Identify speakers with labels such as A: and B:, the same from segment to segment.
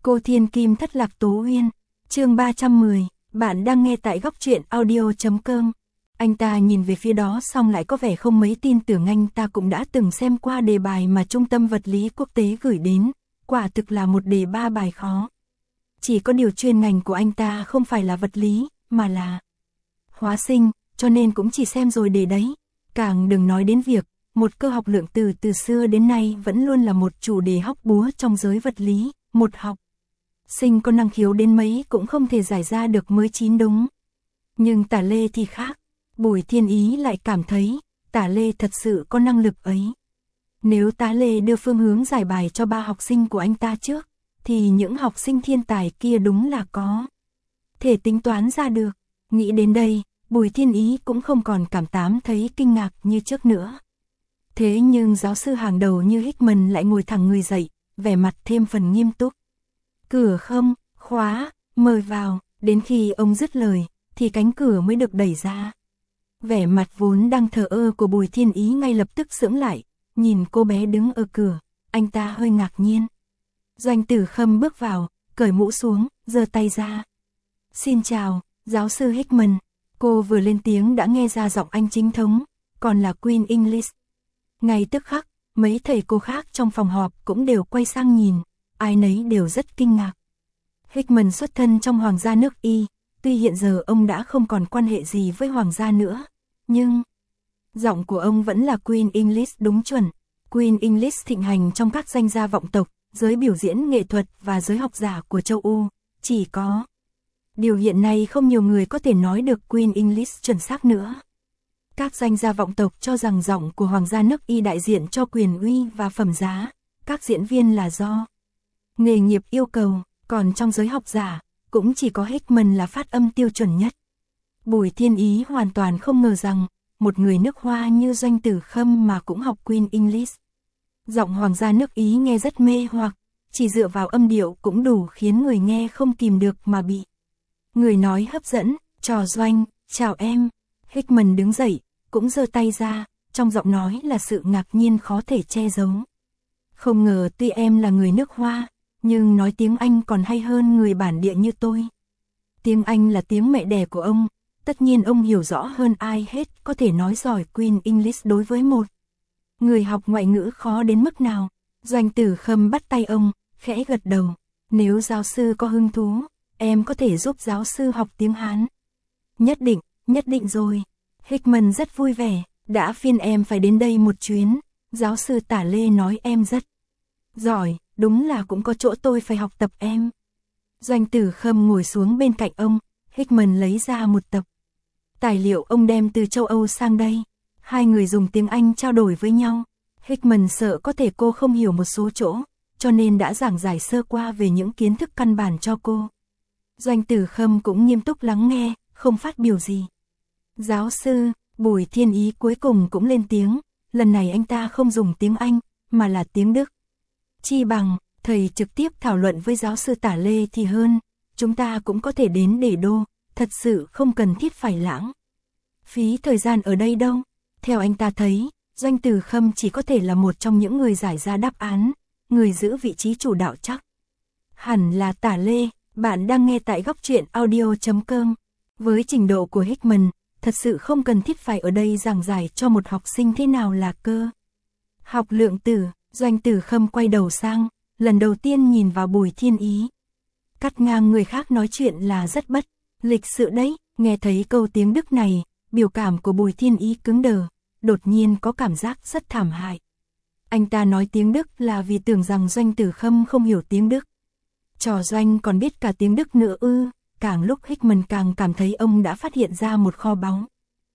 A: Cô Thiên Kim thất lạc Tố Uyên, chương 310, bạn đang nghe tại góc truyện audio.com. Anh ta nhìn về phía đó xong lại có vẻ không mấy tin tưởng, anh ta cũng đã từng xem qua đề bài mà Trung tâm Vật lý Quốc tế gửi đến, quả thực là một đề 3 bài khó. Chỉ có điều chuyên ngành của anh ta không phải là vật lý, mà là hóa sinh, cho nên cũng chỉ xem rồi để đấy. Càng đừng nói đến việc, một cơ học lượng tử từ xưa đến nay vẫn luôn là một chủ đề hóc búa trong giới vật lý, một học sinh có năng khiếu đến mấy cũng không thể giải ra được mới chín đúng. Nhưng Tả Lê thì khác, Bùi Thiên Ý lại cảm thấy, Tả Lê thật sự có năng lực ấy. Nếu Tả Lê đưa phương hướng giải bài cho 3 học sinh của anh ta trước, thì những học sinh thiên tài kia đúng là có thể tính toán ra được. Nghĩ đến đây, Bùi Thiên Ý cũng không còn cảm thấy kinh ngạc như trước nữa. Thế nhưng giáo sư hàng đầu như Hickman lại ngồi thẳng người dậy, vẻ mặt thêm phần nghiêm túc. Cửa không, khóa, mời vào, đến khi ông dứt lời, thì cánh cửa mới được đẩy ra. Vẻ mặt vốn đang thờ ơ của Bùi Thiên Ý ngay lập tức sững lại, nhìn cô bé đứng ở cửa, anh ta hơi ngạc nhiên. Doanh Tử Khâm bước vào, cởi mũ xuống, giơ tay ra. Xin chào, giáo sư Hickman. Cô vừa lên tiếng đã nghe ra giọng anh chính thống, còn là Queen English. Ngay tức khắc, mấy thầy cô khác trong phòng họp cũng đều quay sang nhìn, ai nấy đều rất kinh ngạc. Hickman xuất thân trong hoàng gia nước Y, tuy hiện giờ ông đã không còn quan hệ gì với hoàng gia nữa, nhưng giọng của ông vẫn là Queen English đúng chuẩn. Queen English thịnh hành trong các danh gia vọng tộc, giới biểu diễn nghệ thuật và giới học giả của châu Âu, chỉ có điều hiện nay không nhiều người có thể nói được Queen English chuẩn xác nữa. Các danh gia vọng tộc cho rằng giọng của hoàng gia nước Y đại diện cho quyền uy và phẩm giá, các diễn viên là do nghề nghiệp yêu cầu, còn trong giới học giả, cũng chỉ có Hickman là phát âm tiêu chuẩn nhất. Bùi Thiên Ý hoàn toàn không ngờ rằng, một người nước Hoa như Doanh Tử Khâm mà cũng học Queen English. Giọng hoàng gia nước Ý nghe rất mê hoặc, chỉ dựa vào âm điệu cũng đủ khiến người nghe không kìm được mà bị người nói hấp dẫn. Trò Doanh, chào em. Hickman đứng dậy, cũng giơ tay ra, trong giọng nói là sự ngạc nhiên khó thể che giấu. Không ngờ tuy em là người nước Hoa, nhưng nói tiếng Anh còn hay hơn người bản địa như tôi. Tiếng Anh là tiếng mẹ đẻ của ông, tất nhiên ông hiểu rõ hơn ai hết có thể nói giỏi Queen English đối với một người học ngoại ngữ khó đến mức nào. Doanh Tử Khâm bắt tay ông, khẽ gật đầu. Nếu giáo sư có hứng thú, em có thể giúp giáo sư học tiếng Hán. Nhất định rồi. Hickman rất vui vẻ, đã phiên em phải đến đây một chuyến. Giáo sư Tả Lê nói em rất giỏi, đúng là cũng có chỗ tôi phải học tập em. Doanh Tử Khâm ngồi xuống bên cạnh ông, Hickman lấy ra một tập tài liệu ông đem từ châu Âu sang đây. Hai người dùng tiếng Anh trao đổi với nhau. Hickman sợ có thể cô không hiểu một số chỗ, cho nên đã giảng giải sơ qua về những kiến thức căn bản cho cô. Doanh Tử Khâm cũng nghiêm túc lắng nghe, không phát biểu gì. Giáo sư, Bùi Thiên Ý cuối cùng cũng lên tiếng, lần này anh ta không dùng tiếng Anh, mà là tiếng Đức. Chi bằng, thầy trực tiếp thảo luận với giáo sư Tả Lê thì hơn, chúng ta cũng có thể đến để đô, thật sự không cần thiết phải lãng phí thời gian ở đây đâu. Theo anh ta thấy, Doanh Tử Khâm chỉ có thể là một trong những người giải ra đáp án, người giữ vị trí chủ đạo chắc hẳn là Tả Lê. Bạn đang nghe tại góc truyện audio.com. Với trình độ của Hickman, thật sự không cần thiết phải ở đây giảng giải cho một học sinh thế nào là cơ học lượng tử. Doanh Tử Khâm quay đầu sang, lần đầu tiên nhìn vào Bùi Thiên Ý. Cắt ngang người khác nói chuyện là rất bất lịch sự đấy. Nghe thấy câu tiếng Đức này, biểu cảm của Bùi Thiên Ý cứng đờ, đột nhiên có cảm giác rất thảm hại. Anh ta nói tiếng Đức là vì tưởng rằng Doanh Tử Khâm không hiểu tiếng Đức. Trò Doanh còn biết cả tiếng Đức nữa ư? Càng lúc Hickman càng cảm thấy ông đã phát hiện ra một kho báu.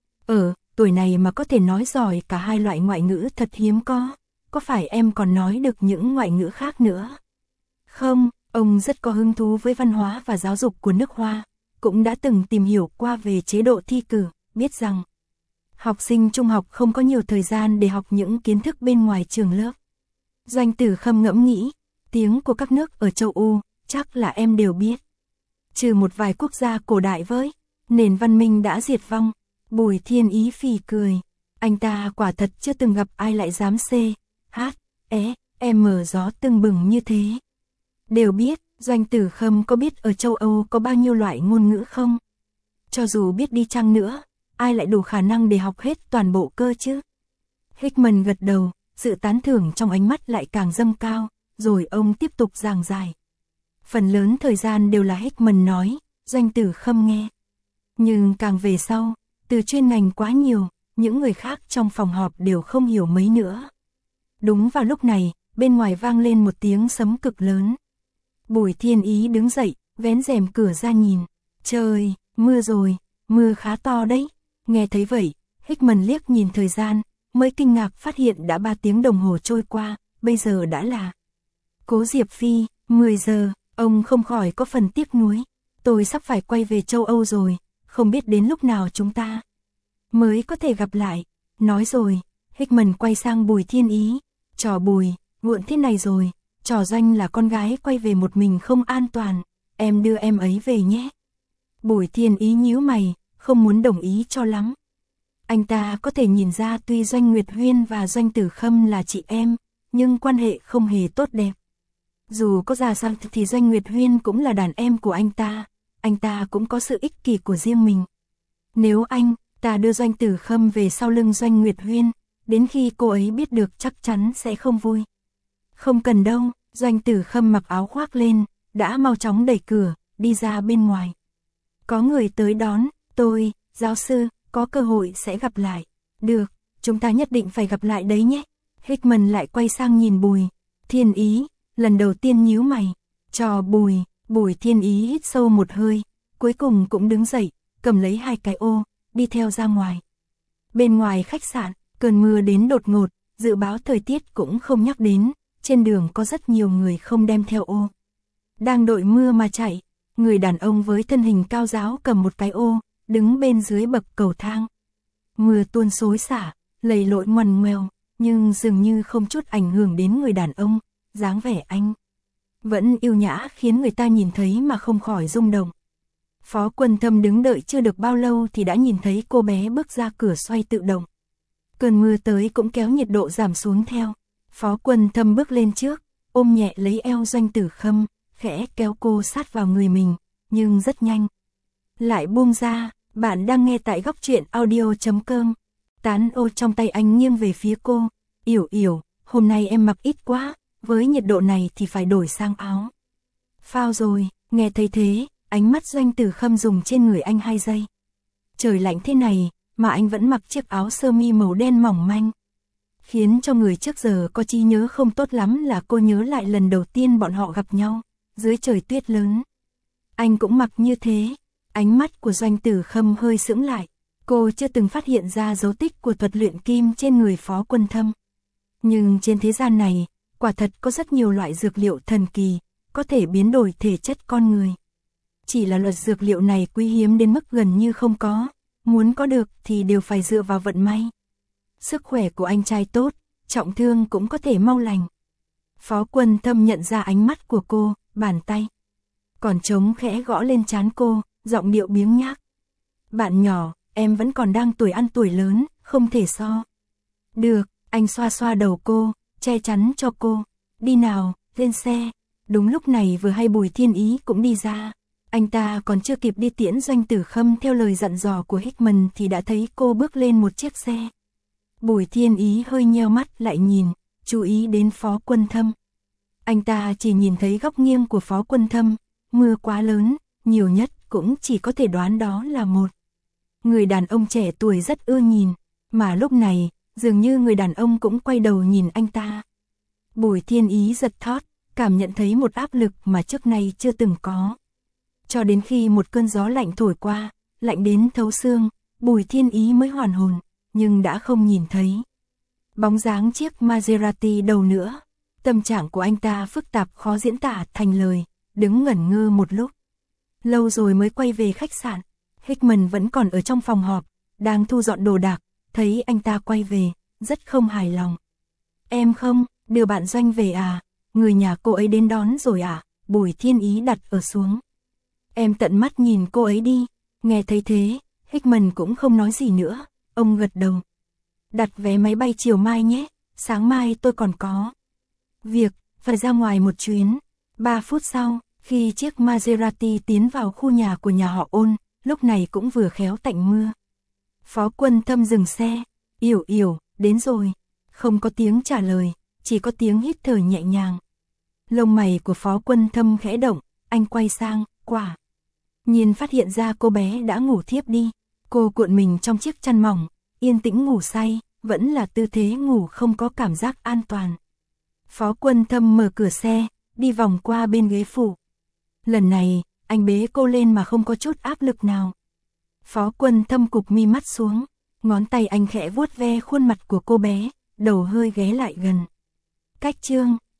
A: Tuổi này mà có thể nói giỏi cả hai loại ngoại ngữ thật hiếm có. Có phải em còn nói được những ngoại ngữ khác nữa? Không, ông rất có hứng thú với văn hóa và giáo dục của nước Hoa, cũng đã từng tìm hiểu qua về chế độ thi cử, biết rằng học sinh trung học không có nhiều thời gian để học những kiến thức bên ngoài trường lớp. Doanh Tử Khâm ngẫm nghĩ, tiếng của các nước ở châu Âu, chắc là em đều biết. Trừ một vài quốc gia cổ đại với nền văn minh đã diệt vong. Bùi Thiên Ý phì cười, anh ta quả thật chưa từng gặp ai lại dám C, H, E, M gió tưng bừng như thế. Đều biết, Doanh Tử Khâm có biết ở châu Âu có bao nhiêu loại ngôn ngữ không? Cho dù biết đi chăng nữa, ai lại đủ khả năng để học hết toàn bộ cơ chứ? Hickman gật đầu, sự tán thưởng trong ánh mắt lại càng dâng cao, rồi ông tiếp tục giảng giải. Phần lớn thời gian đều là Hickman nói, Doanh Tử Khâm nghe. Nhưng càng về sau, từ chuyên ngành quá nhiều, những người khác trong phòng họp đều không hiểu mấy nữa. Đúng vào lúc này, bên ngoài vang lên một tiếng sấm cực lớn. Bùi Thiên Ý đứng dậy, vén rèm cửa ra nhìn. Trời, mưa rồi, mưa khá to đấy. Nghe thấy vậy, Hickman liếc nhìn thời gian, mới kinh ngạc phát hiện đã 3 tiếng đồng hồ trôi qua, bây giờ đã là. Cố Diệp Phi, 10 giờ, ông không khỏi có phần tiếc nuối. Tôi sắp phải quay về châu Âu rồi, không biết đến lúc nào chúng ta mới có thể gặp lại. Nói rồi, Hickman quay sang Bùi Thiên Ý. Trò Bùi, muộn thế này rồi, trò Doanh là con gái quay về một mình không an toàn, em đưa em ấy về nhé. Bùi Thiên Ý nhíu mày, không muốn đồng ý cho lắm. Anh ta có thể nhìn ra tuy Doanh Nguyệt Huyên và Doanh Tử Khâm là chị em, nhưng quan hệ không hề tốt đẹp. Dù có ra sao thì Doanh Nguyệt Huyên cũng là đàn em của anh ta cũng có sự ích kỷ của riêng mình. Nếu anh ta đưa Doanh Tử Khâm về sau lưng Doanh Nguyệt Huyên, đến khi cô ấy biết được chắc chắn sẽ không vui. Không cần đâu, Doanh Tử Khâm mặc áo khoác lên, đã mau chóng đẩy cửa, đi ra bên ngoài. Có người tới đón, tôi, giáo sư, có cơ hội sẽ gặp lại. Được, chúng ta nhất định phải gặp lại đấy nhé. Hickman lại quay sang nhìn Bùi Thiên Ý, lần đầu tiên nhíu mày. Cho Bùi Thiên Ý hít sâu một hơi, cuối cùng cũng đứng dậy, cầm lấy 2 cái ô, đi theo ra ngoài. Bên ngoài khách sạn, cơn mưa đến đột ngột, dự báo thời tiết cũng không nhắc đến, trên đường có rất nhiều người không đem theo ô. Đang đội mưa mà chạy, người đàn ông với thân hình cao ráo cầm một cái ô, đứng bên dưới bậc cầu thang. Mưa tuôn xối xả, lầy lội ngoằn ngoèo, nhưng dường như không chút ảnh hưởng đến người đàn ông, dáng vẻ anh vẫn yêu nhã khiến người ta nhìn thấy mà không khỏi rung động. Phó Quân Thâm đứng đợi chưa được bao lâu thì đã nhìn thấy cô bé bước ra cửa xoay tự động. Cơn mưa tới cũng kéo nhiệt độ giảm xuống theo. Phó Quân Thâm bước lên trước, ôm nhẹ lấy eo Doanh Tử Khâm, khẽ kéo cô sát vào người mình, nhưng rất nhanh lại buông ra. Bạn đang nghe tại góc truyện audio.com. Tán ô trong tay anh nghiêng về phía cô. Yểu, hôm nay em mặc ít quá, với nhiệt độ này thì phải đổi sang áo phao rồi. Nghe thấy thế, ánh mắt Doanh Tử Khâm dùng trên người anh 2 giây. Trời lạnh thế này, mà anh vẫn mặc chiếc áo sơ mi màu đen mỏng manh. Khiến cho người trước giờ có trí nhớ không tốt lắm là cô nhớ lại lần đầu tiên bọn họ gặp nhau, dưới trời tuyết lớn. Anh cũng mặc như thế. Ánh mắt của Doanh Tử Khâm hơi sững lại. Cô chưa từng phát hiện ra dấu tích của thuật luyện kim trên người Phó Quân Thâm. Nhưng trên thế gian này, quả thật có rất nhiều loại dược liệu thần kỳ, có thể biến đổi thể chất con người. Chỉ là loại dược liệu này quý hiếm đến mức gần như không có, muốn có được thì đều phải dựa vào vận may. Sức khỏe của anh trai tốt, trọng thương cũng có thể mau lành. Phó Quân Thâm nhận ra ánh mắt của cô, bàn tay còn trống khẽ gõ lên trán cô, giọng điệu biếng nhác. Bạn nhỏ, em vẫn còn đang tuổi ăn tuổi lớn, không thể so. Được, anh xoa xoa đầu cô, che chắn cho cô. Đi nào, lên xe. Đúng lúc này vừa hay Bùi Thiên Ý cũng đi ra. Anh ta còn chưa kịp đi tiễn Doanh Tử Khâm theo lời dặn dò của Hickman thì đã thấy cô bước lên một chiếc xe. Bùi Thiên Ý hơi nheo mắt lại nhìn, chú ý đến Phó Quân Thâm. Anh ta chỉ nhìn thấy góc nghiêng của Phó Quân Thâm, mưa quá lớn, nhiều nhất cũng chỉ có thể đoán đó là một người đàn ông trẻ tuổi rất ưa nhìn, mà lúc này, dường như người đàn ông cũng quay đầu nhìn anh ta. Bùi Thiên Ý giật thót, cảm nhận thấy một áp lực mà trước nay chưa từng có. Cho đến khi một cơn gió lạnh thổi qua, lạnh đến thấu xương, Bùi Thiên Ý mới hoàn hồn, nhưng đã không nhìn thấy bóng dáng chiếc Maserati đâu nữa. Tâm trạng của anh ta phức tạp khó diễn tả thành lời, đứng ngẩn ngơ một lúc. Lâu rồi mới quay về khách sạn, Hickman vẫn còn ở trong phòng họp, đang thu dọn đồ đạc, thấy anh ta quay về, rất không hài lòng. Em không, đưa bạn Doanh về à? Người nhà cô ấy đến đón rồi à? Bùi Thiên Ý đặt ở xuống. Em tận mắt nhìn cô ấy đi. Nghe thấy thế, Hickman cũng không nói gì nữa, ông gật đầu. Đặt vé máy bay chiều mai nhé, sáng mai tôi còn có việc, phải ra ngoài một chuyến. 3 phút sau, Khi chiếc Maserati tiến vào khu nhà của nhà họ Ôn, lúc này cũng vừa khéo tạnh mưa. Phó Quân Thâm dừng xe, "Yểu Yểu, đến rồi." Không có tiếng trả lời, chỉ có tiếng hít thở nhẹ nhàng. Lông mày của Phó Quân Thâm khẽ động, anh quay sang, quả nhiên phát hiện ra cô bé đã ngủ thiếp đi. Cô cuộn mình trong chiếc chăn mỏng, yên tĩnh ngủ say, vẫn là tư thế ngủ không có cảm giác an toàn. Phó Quân Thâm mở cửa xe, đi vòng qua bên ghế phụ. Lần này, anh bế cô lên mà không có chút áp lực nào. Phó Quân Thâm cụp mi mắt xuống, ngón tay anh khẽ vuốt ve khuôn mặt của cô bé, đầu hơi ghé lại gần. Cách chương